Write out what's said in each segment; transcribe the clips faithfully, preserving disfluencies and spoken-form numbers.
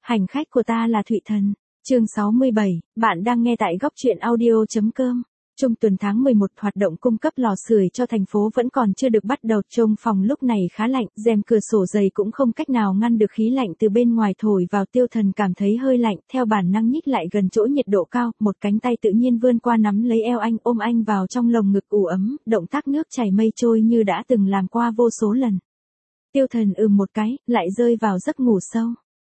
Hành khách của ta là Thụy Thần. Chương sáu mươi bảy, bạn đang nghe tại góc truyện audio.com. Trung tuần tháng mười một, hoạt động cung cấp lò sưởi cho thành phố vẫn còn chưa được bắt đầu. Trong phòng lúc này khá lạnh, rèm cửa sổ dày cũng không cách nào ngăn được khí lạnh từ bên ngoài thổi vào. Tiêu Thần cảm thấy hơi lạnh, theo bản năng nhích lại gần chỗ nhiệt độ cao, một cánh tay tự nhiên vươn qua nắm lấy eo anh, ôm anh vào trong lồng ngực ủ ấm, động tác nước chảy mây trôi như đã từng làm qua vô số lần. Tiêu Thần ừm một cái, lại rơi vào giấc ngủ sâu.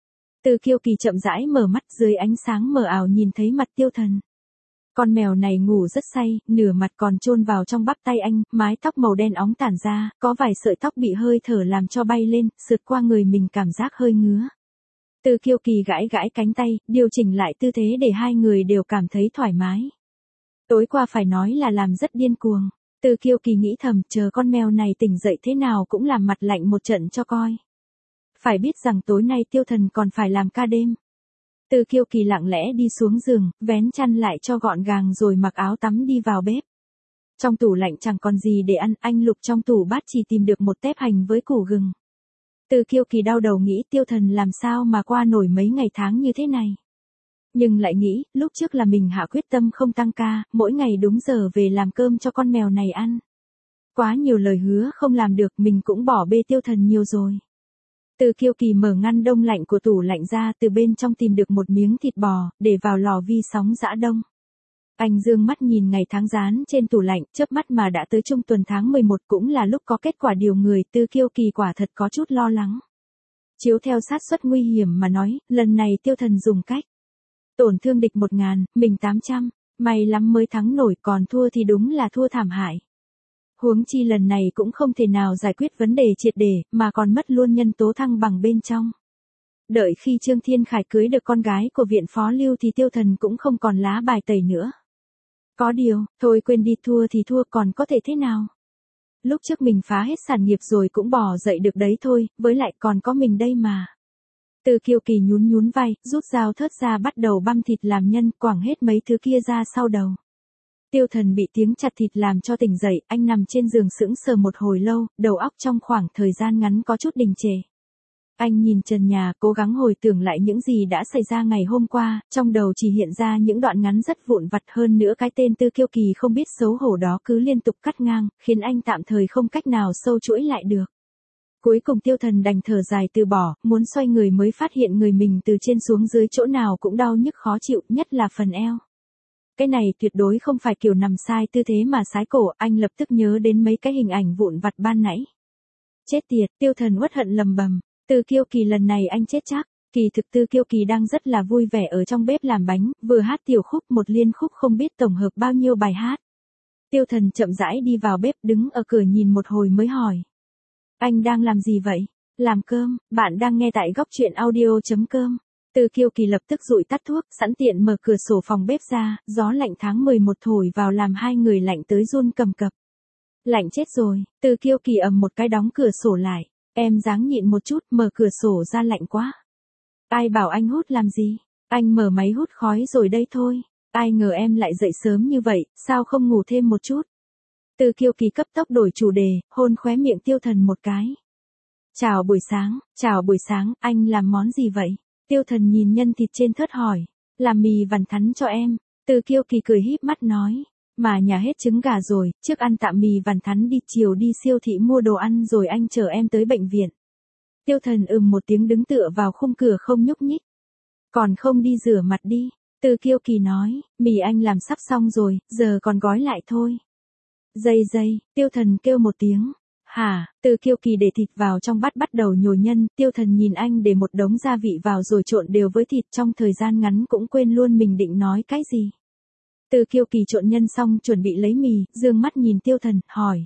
Từ Kiêu Kỳ chậm rãi mở mắt, dưới ánh sáng mờ ảo nhìn thấy mặt Tiêu Thần. Con mèo này ngủ rất say, nửa mặt còn chôn vào trong bắp tay anh, mái tóc màu đen óng tản ra, có vài sợi tóc bị hơi thở làm cho bay lên, sượt qua người mình cảm giác hơi ngứa. Từ Kiêu Kỳ gãi gãi cánh tay, điều chỉnh lại tư thế để hai người đều cảm thấy thoải mái. Tối qua phải nói là làm rất điên cuồng. Từ Kiêu Kỳ nghĩ thầm, chờ con mèo này tỉnh dậy thế nào cũng làm mặt lạnh một trận cho coi. Phải biết rằng tối nay Tiêu Thần còn phải làm ca đêm. Từ Kiêu Kỳ lặng lẽ đi xuống giường, vén chăn lại cho gọn gàng rồi mặc áo tắm đi vào bếp. Trong tủ lạnh chẳng còn gì để ăn, anh lục trong tủ bát chỉ tìm được một tép hành với củ gừng. Từ Kiêu Kỳ đau đầu nghĩ Tiêu Thần làm sao mà qua nổi mấy ngày tháng như thế này. Nhưng lại nghĩ, lúc trước là mình hạ quyết tâm không tăng ca, mỗi ngày đúng giờ về làm cơm cho con mèo này ăn. Quá nhiều lời hứa không làm được, mình cũng bỏ bê Tiêu Thần nhiều rồi. Từ Kiêu Kỳ mở ngăn đông lạnh của tủ lạnh ra, từ bên trong tìm được một miếng thịt bò, để vào lò vi sóng giã đông. Anh dương mắt nhìn ngày tháng dán trên tủ lạnh, chớp mắt mà đã tới trung tuần tháng mười một, cũng là lúc có kết quả điều người. Từ Kiêu Kỳ quả thật có chút lo lắng. Chiếu theo xác suất nguy hiểm mà nói, lần này Tiêu Thần dùng cách tổn thương địch một ngàn, mình tám trăm, may lắm mới thắng nổi, còn thua thì đúng là thua thảm hại. Huống chi lần này cũng không thể nào giải quyết vấn đề triệt để, mà còn mất luôn nhân tố thăng bằng bên trong. Đợi khi Trương Thiên Khải cưới được con gái của viện phó Lưu thì Tiêu Thần cũng không còn lá bài tẩy nữa. Có điều, thôi quên đi, thua thì thua, còn có thể thế nào? Lúc trước mình phá hết sản nghiệp rồi cũng bỏ dậy được đấy thôi, với lại còn có mình đây mà. Từ Kiêu Kỳ nhún nhún vai, rút dao thớt ra bắt đầu băm thịt làm nhân, quẳng hết mấy thứ kia ra sau đầu. Tiêu Thần bị tiếng chặt thịt làm cho tỉnh dậy, anh nằm trên giường sững sờ một hồi lâu, đầu óc trong khoảng thời gian ngắn có chút đình trệ. Anh nhìn trần nhà, cố gắng hồi tưởng lại những gì đã xảy ra ngày hôm qua, trong đầu chỉ hiện ra những đoạn ngắn rất vụn vặt, hơn nữa cái tên Từ Kiêu Kỳ không biết xấu hổ đó cứ liên tục cắt ngang, khiến anh tạm thời không cách nào sâu chuỗi lại được. Cuối cùng Tiêu Thần đành thở dài từ bỏ, muốn xoay người mới phát hiện người mình từ trên xuống dưới chỗ nào cũng đau nhức khó chịu, nhất là phần eo. Cái này tuyệt đối không phải kiểu nằm sai tư thế mà sái cổ, anh lập tức nhớ đến mấy cái hình ảnh vụn vặt ban nãy. Chết tiệt, Tiêu Thần uất hận lầm bầm, Từ Kiêu Kỳ lần này anh chết chắc. Kỳ thực Từ Kiêu Kỳ đang rất là vui vẻ ở trong bếp làm bánh, vừa hát tiểu khúc một liên khúc không biết tổng hợp bao nhiêu bài hát. Tiêu Thần chậm rãi đi vào bếp, đứng ở cửa nhìn một hồi mới hỏi. Anh đang làm gì vậy? Làm cơm, bạn đang nghe tại góc truyện audio.com. Từ Kiêu Kỳ lập tức dụi tắt thuốc, sẵn tiện mở cửa sổ phòng bếp ra, gió lạnh tháng mười một thổi vào làm hai người lạnh tới run cầm cập. Lạnh chết rồi, Từ Kiêu Kỳ ầm một cái đóng cửa sổ lại, em ráng nhịn một chút, mở cửa sổ ra lạnh quá. Ai bảo anh hút làm gì? Anh mở máy hút khói rồi đây thôi. Ai ngờ em lại dậy sớm như vậy, sao không ngủ thêm một chút? Từ Kiêu Kỳ cấp tốc đổi chủ đề, hôn khóe miệng Tiêu Thần một cái. Chào buổi sáng, chào buổi sáng, anh làm món gì vậy? Tiêu Thần nhìn nhân thịt trên thớt hỏi. Làm mì vằn thắn cho em. Từ Kiêu Kỳ cười híp mắt nói. Mà nhà hết trứng gà rồi, trước ăn tạm mì vằn thắn đi, chiều đi siêu thị mua đồ ăn rồi anh chở em tới bệnh viện. Tiêu Thần ừm một tiếng đứng tựa vào khung cửa không nhúc nhích. Còn không đi rửa mặt đi. Từ Kiêu Kỳ nói, mì anh làm sắp xong rồi, giờ còn gói lại thôi. Dây dây, Tiêu Thần kêu một tiếng. Hả? Từ Kiêu Kỳ để thịt vào trong bát bắt đầu nhồi nhân, Tiêu Thần nhìn anh để một đống gia vị vào rồi trộn đều với thịt, trong thời gian ngắn cũng quên luôn mình định nói cái gì. Từ Kiêu Kỳ trộn nhân xong chuẩn bị lấy mì, dương mắt nhìn Tiêu Thần, hỏi.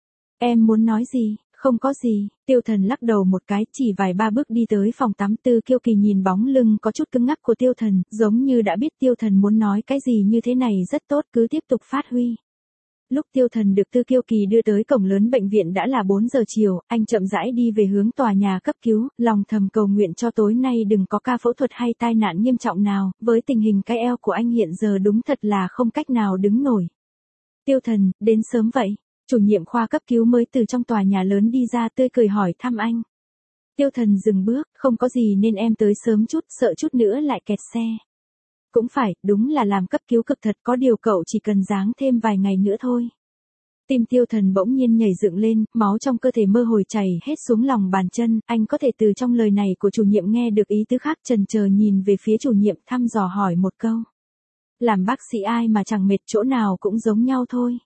Em muốn nói gì? Không có gì. Tiêu Thần lắc đầu một cái, chỉ vài ba bước đi tới phòng tắm. Từ Kiêu Kỳ nhìn bóng lưng có chút cứng ngắc của Tiêu Thần, giống như đã biết Tiêu Thần muốn nói cái gì, như thế này rất tốt, cứ tiếp tục phát huy. Lúc Tiêu Thần được Từ Kiêu Kỳ đưa tới cổng lớn bệnh viện đã là bốn giờ chiều, anh chậm rãi đi về hướng tòa nhà cấp cứu, lòng thầm cầu nguyện cho tối nay đừng có ca phẫu thuật hay tai nạn nghiêm trọng nào, với tình hình cái eo của anh hiện giờ đúng thật là không cách nào đứng nổi. Tiêu Thần, đến sớm vậy? Chủ nhiệm khoa cấp cứu mới từ trong tòa nhà lớn đi ra, tươi cười hỏi thăm anh. Tiêu Thần dừng bước, không có gì nên em tới sớm chút, sợ chút nữa lại kẹt xe. Cũng phải, đúng là làm cấp cứu cực thật, có điều cậu chỉ cần giáng thêm vài ngày nữa thôi. Tim Tiêu Thần bỗng nhiên nhảy dựng lên, máu trong cơ thể mơ hồi chảy hết xuống lòng bàn chân, anh có thể từ trong lời này của chủ nhiệm nghe được ý tứ khác, chần chờ nhìn về phía chủ nhiệm thăm dò hỏi một câu. Làm bác sĩ ai mà chẳng mệt, chỗ nào cũng giống nhau thôi.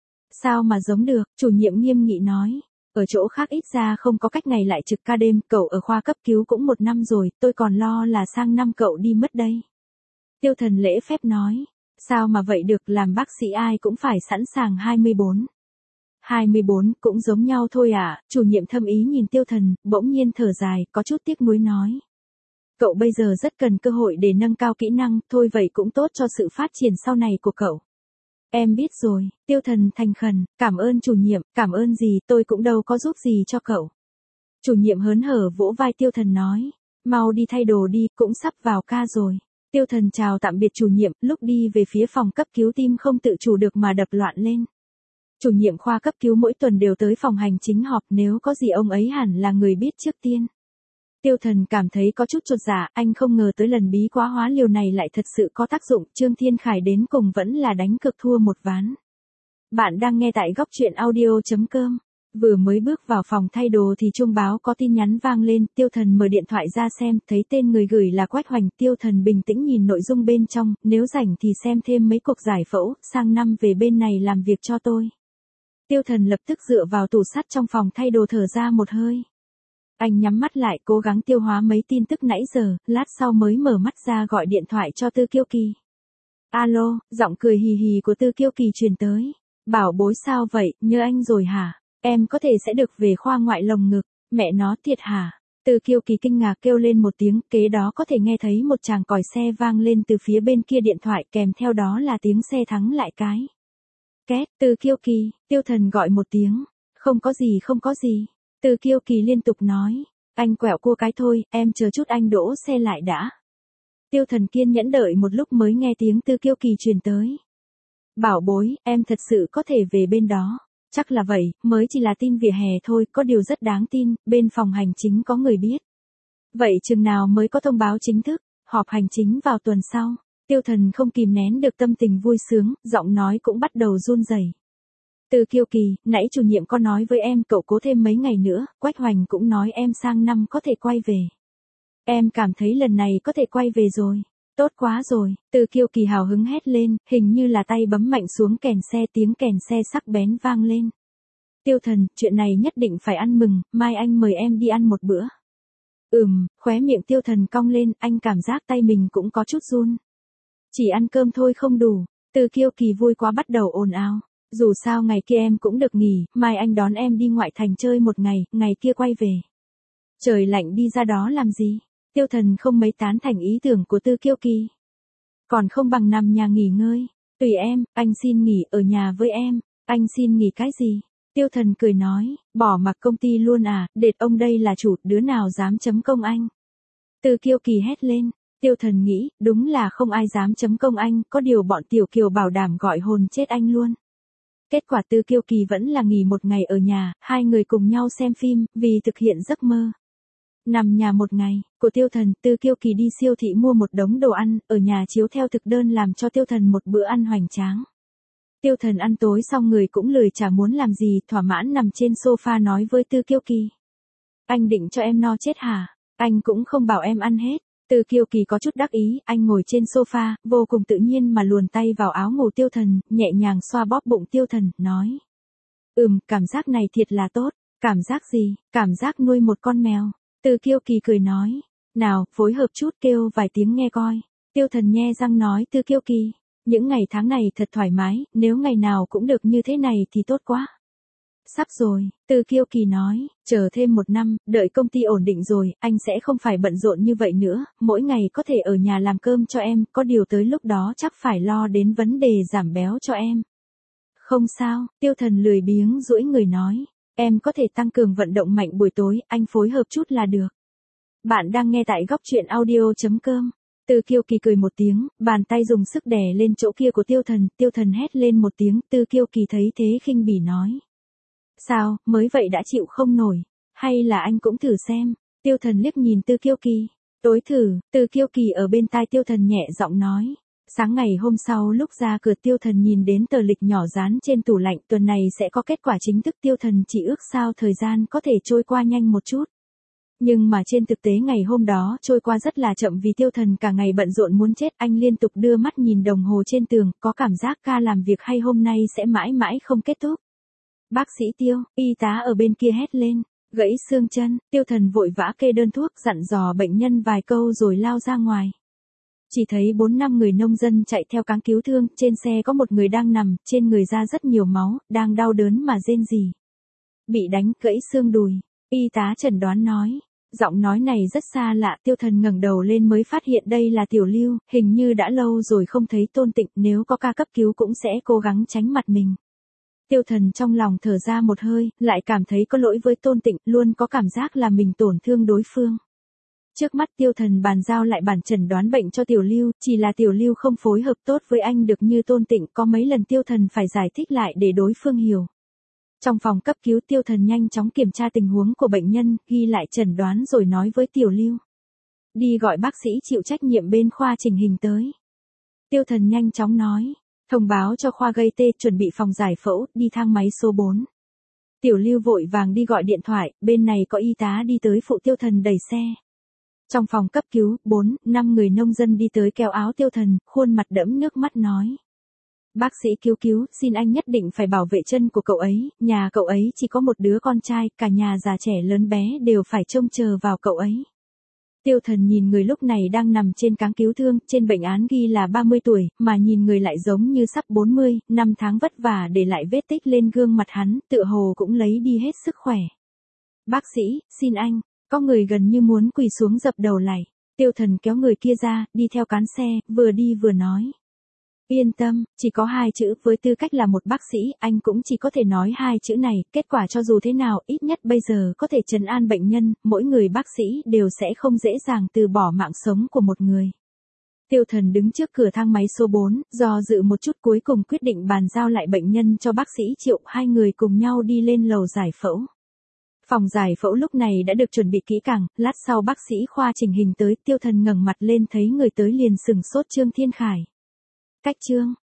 Sao mà giống được, chủ nhiệm nghiêm nghị nói. Ở chỗ khác ít ra không có cách ngày lại trực ca đêm, cậu ở khoa cấp cứu cũng một năm rồi, tôi còn lo là sang năm cậu đi mất đây. Tiêu Thần lễ phép nói, sao mà vậy được, làm bác sĩ ai cũng phải sẵn sàng hai mươi bốn. hai mươi bốn cũng giống nhau thôi à, chủ nhiệm thâm ý nhìn Tiêu Thần, bỗng nhiên thở dài, có chút tiếc nuối nói. Cậu bây giờ rất cần cơ hội để nâng cao kỹ năng, thôi vậy cũng tốt cho sự phát triển sau này của cậu. Em biết rồi, Tiêu Thần thành khẩn, cảm ơn chủ nhiệm, cảm ơn gì, tôi cũng đâu có giúp gì cho cậu. Chủ nhiệm hớn hở vỗ vai Tiêu Thần nói, mau đi thay đồ đi, cũng sắp vào ca rồi. Tiêu Thần chào tạm biệt chủ nhiệm, lúc đi về phía phòng cấp cứu tim không tự chủ được mà đập loạn lên. Chủ nhiệm khoa cấp cứu mỗi tuần đều tới phòng hành chính họp, nếu có gì ông ấy hẳn là người biết trước tiên. Tiêu Thần cảm thấy có chút chột dạ, anh không ngờ tới lần bí quá hóa liều này lại thật sự có tác dụng, Trương Thiên Khải đến cùng vẫn là đánh cược thua một ván. Bạn đang nghe tại góc truyện audio.com. Vừa mới bước vào phòng thay đồ thì chuông báo có tin nhắn vang lên, Tiêu Thần mở điện thoại ra xem, thấy tên người gửi là Quách Hoành, Tiêu Thần bình tĩnh nhìn nội dung bên trong, nếu rảnh thì xem thêm mấy cuộc giải phẫu, sang năm về bên này làm việc cho tôi. Tiêu Thần lập tức dựa vào tủ sắt trong phòng thay đồ thở ra một hơi. Anh nhắm mắt lại cố gắng tiêu hóa mấy tin tức nãy giờ, lát sau mới mở mắt ra gọi điện thoại cho Tư Kiêu Kỳ. Alo, giọng cười hì hì của Tư Kiêu Kỳ truyền tới. Bảo bối sao vậy, nhớ anh rồi hả? Em có thể sẽ được về khoa ngoại lồng ngực, mẹ nó thiệt hả? Tư Kiêu Kỳ kinh ngạc kêu lên một tiếng, kế đó có thể nghe thấy một tràng còi xe vang lên từ phía bên kia điện thoại, kèm theo đó là tiếng xe thắng lại cái. Két, Tư Kiêu Kỳ, Tiêu Thần gọi một tiếng. Không có gì không có gì. Tư Kiêu Kỳ liên tục nói, anh quẹo cua cái thôi, em chờ chút anh đỗ xe lại đã. Tiêu Thần kiên nhẫn đợi một lúc mới nghe tiếng Tư Kiêu Kỳ truyền tới. Bảo bối, em thật sự có thể về bên đó. Chắc là vậy, mới chỉ là tin vỉa hè thôi, có điều rất đáng tin, bên phòng hành chính có người biết. Vậy chừng nào mới có thông báo chính thức, họp hành chính vào tuần sau. Tiêu Thần không kìm nén được tâm tình vui sướng, giọng nói cũng bắt đầu run rẩy. Tư Kiêu Kỳ, nãy chủ nhiệm có nói với em cậu cố thêm mấy ngày nữa, Quách Hoành cũng nói em sang năm có thể quay về. Em cảm thấy lần này có thể quay về rồi. Tốt quá rồi, Tư Kiêu Kỳ hào hứng hét lên, hình như là tay bấm mạnh xuống kèn xe, tiếng kèn xe sắc bén vang lên. Tiêu Thần, chuyện này nhất định phải ăn mừng, mai anh mời em đi ăn một bữa. Ừm, khóe miệng Tiêu Thần cong lên, anh cảm giác tay mình cũng có chút run. Chỉ ăn cơm thôi không đủ, Tư Kiêu Kỳ vui quá bắt đầu ồn ào. Dù sao ngày kia em cũng được nghỉ, mai anh đón em đi ngoại thành chơi một ngày, ngày kia quay về. Trời lạnh đi ra đó làm gì? Tiêu Thần không mấy tán thành ý tưởng của Tư Kiêu Kỳ. Còn không bằng nằm nhà nghỉ ngơi. Tùy em, anh xin nghỉ ở nhà với em. Anh xin nghỉ cái gì? Tiêu Thần cười nói, bỏ mặc công ty luôn à, đệt ông đây là chủ, đứa nào dám chấm công anh. Tư Kiêu Kỳ hét lên. Tiêu Thần nghĩ, đúng là không ai dám chấm công anh, có điều bọn Tiểu Kiều bảo đảm gọi hồn chết anh luôn. Kết quả Tư Kiêu Kỳ vẫn là nghỉ một ngày ở nhà, hai người cùng nhau xem phim, vì thực hiện giấc mơ. Nằm nhà một ngày, của Tiêu Thần, Tư Kiêu Kỳ đi siêu thị mua một đống đồ ăn, ở nhà chiếu theo thực đơn làm cho Tiêu Thần một bữa ăn hoành tráng. Tiêu Thần ăn tối xong người cũng lười chả muốn làm gì, thỏa mãn nằm trên sofa nói với Tư Kiêu Kỳ. Anh định cho em no chết hả? Anh cũng không bảo em ăn hết. Tư Kiêu Kỳ có chút đắc ý, anh ngồi trên sofa, vô cùng tự nhiên mà luồn tay vào áo ngủ Tiêu Thần, nhẹ nhàng xoa bóp bụng Tiêu Thần, nói. Ừm, cảm giác này thiệt là tốt. Cảm giác gì? Cảm giác nuôi một con mèo. Tư Kiêu Kỳ cười nói. Nào, phối hợp chút kêu vài tiếng nghe coi. Tiêu Thần nhe răng nói Tư Kiêu Kỳ. Những ngày tháng này thật thoải mái, nếu ngày nào cũng được như thế này thì tốt quá. Sắp rồi, Tư Kiêu Kỳ nói, chờ thêm một năm, đợi công ty ổn định rồi, anh sẽ không phải bận rộn như vậy nữa, mỗi ngày có thể ở nhà làm cơm cho em, có điều tới lúc đó chắc phải lo đến vấn đề giảm béo cho em. Không sao, Tiêu Thần lười biếng duỗi người nói, em có thể tăng cường vận động mạnh buổi tối, anh phối hợp chút là được. Bạn đang nghe tại góc truyện audio.com. Tư Kiêu Kỳ cười một tiếng, bàn tay dùng sức đè lên chỗ kia của Tiêu Thần, Tiêu Thần hét lên một tiếng, Tư Kiêu Kỳ thấy thế khinh bỉ nói. Sao, mới vậy đã chịu không nổi, hay là anh cũng thử xem. Tiêu Thần liếc nhìn Tư Kiêu Kỳ. Tối thử, Tư Kiêu Kỳ ở bên tai Tiêu Thần nhẹ giọng nói. Sáng ngày hôm sau lúc ra cửa Tiêu Thần nhìn đến tờ lịch nhỏ dán trên tủ lạnh, tuần này sẽ có kết quả chính thức. Tiêu Thần chỉ ước sao thời gian có thể trôi qua nhanh một chút. Nhưng mà trên thực tế ngày hôm đó trôi qua rất là chậm vì Tiêu Thần cả ngày bận rộn muốn chết. Anh liên tục đưa mắt nhìn đồng hồ trên tường, có cảm giác ca làm việc hay hôm nay sẽ mãi mãi không kết thúc. Bác sĩ Tiêu, y tá ở bên kia hét lên. Gãy xương chân, Tiêu Thần vội vã kê đơn thuốc dặn dò bệnh nhân vài câu rồi lao ra ngoài. Chỉ thấy bốn năm người nông dân chạy theo cáng cứu thương, trên xe có một người đang nằm, trên người ra rất nhiều máu, đang đau đớn mà rên rỉ. Bị đánh, gãy xương đùi, y tá chẩn đoán nói. Giọng nói này rất xa lạ, Tiêu Thần ngẩng đầu lên mới phát hiện đây là Tiểu Lưu, hình như đã lâu rồi không thấy Tôn Tịnh, nếu có ca cấp cứu cũng sẽ cố gắng tránh mặt mình. Tiêu Thần trong lòng thở ra một hơi, lại cảm thấy có lỗi với Tôn Tịnh, luôn có cảm giác là mình tổn thương đối phương. Trước mắt Tiêu Thần bàn giao lại bản chẩn đoán bệnh cho Tiểu Lưu, chỉ là Tiểu Lưu không phối hợp tốt với anh được như Tôn Tịnh, có mấy lần Tiêu Thần phải giải thích lại để đối phương hiểu. Trong phòng cấp cứu Tiêu Thần nhanh chóng kiểm tra tình huống của bệnh nhân, ghi lại chẩn đoán rồi nói với Tiểu Lưu. Đi gọi bác sĩ chịu trách nhiệm bên khoa chỉnh hình tới. Tiêu Thần nhanh chóng nói. Thông báo cho khoa gây tê chuẩn bị phòng giải phẫu, đi thang máy số bốn. Tiểu Lưu vội vàng đi gọi điện thoại, bên này có y tá đi tới phụ Tiêu Thần đẩy xe. Trong phòng cấp cứu, bốn, năm người nông dân đi tới kéo áo Tiêu Thần, khuôn mặt đẫm nước mắt nói. Bác sĩ cứu cứu, xin anh nhất định phải bảo vệ chân của cậu ấy, nhà cậu ấy chỉ có một đứa con trai, cả nhà già trẻ lớn bé đều phải trông chờ vào cậu ấy. Tiêu Thần nhìn người lúc này đang nằm trên cáng cứu thương, trên bệnh án ghi là ba mươi tuổi, mà nhìn người lại giống như sắp bốn mươi, năm tháng vất vả để lại vết tích lên gương mặt hắn, tựa hồ cũng lấy đi hết sức khỏe. Bác sĩ, xin anh, có người gần như muốn quỳ xuống dập đầu lạy. Tiêu Thần kéo người kia ra, đi theo cán xe, vừa đi vừa nói. Yên tâm, chỉ có hai chữ, với tư cách là một bác sĩ, anh cũng chỉ có thể nói hai chữ này, kết quả cho dù thế nào, ít nhất bây giờ có thể trấn an bệnh nhân, mỗi người bác sĩ đều sẽ không dễ dàng từ bỏ mạng sống của một người. Tiêu Thần đứng trước cửa thang máy số bốn, do dự một chút cuối cùng quyết định bàn giao lại bệnh nhân cho bác sĩ Triệu, hai người cùng nhau đi lên lầu giải phẫu. Phòng giải phẫu lúc này đã được chuẩn bị kỹ càng, lát sau bác sĩ khoa chỉnh hình tới, Tiêu Thần ngẩng mặt lên thấy người tới liền sừng sốt Trương Thiên Khải. Cách Trương,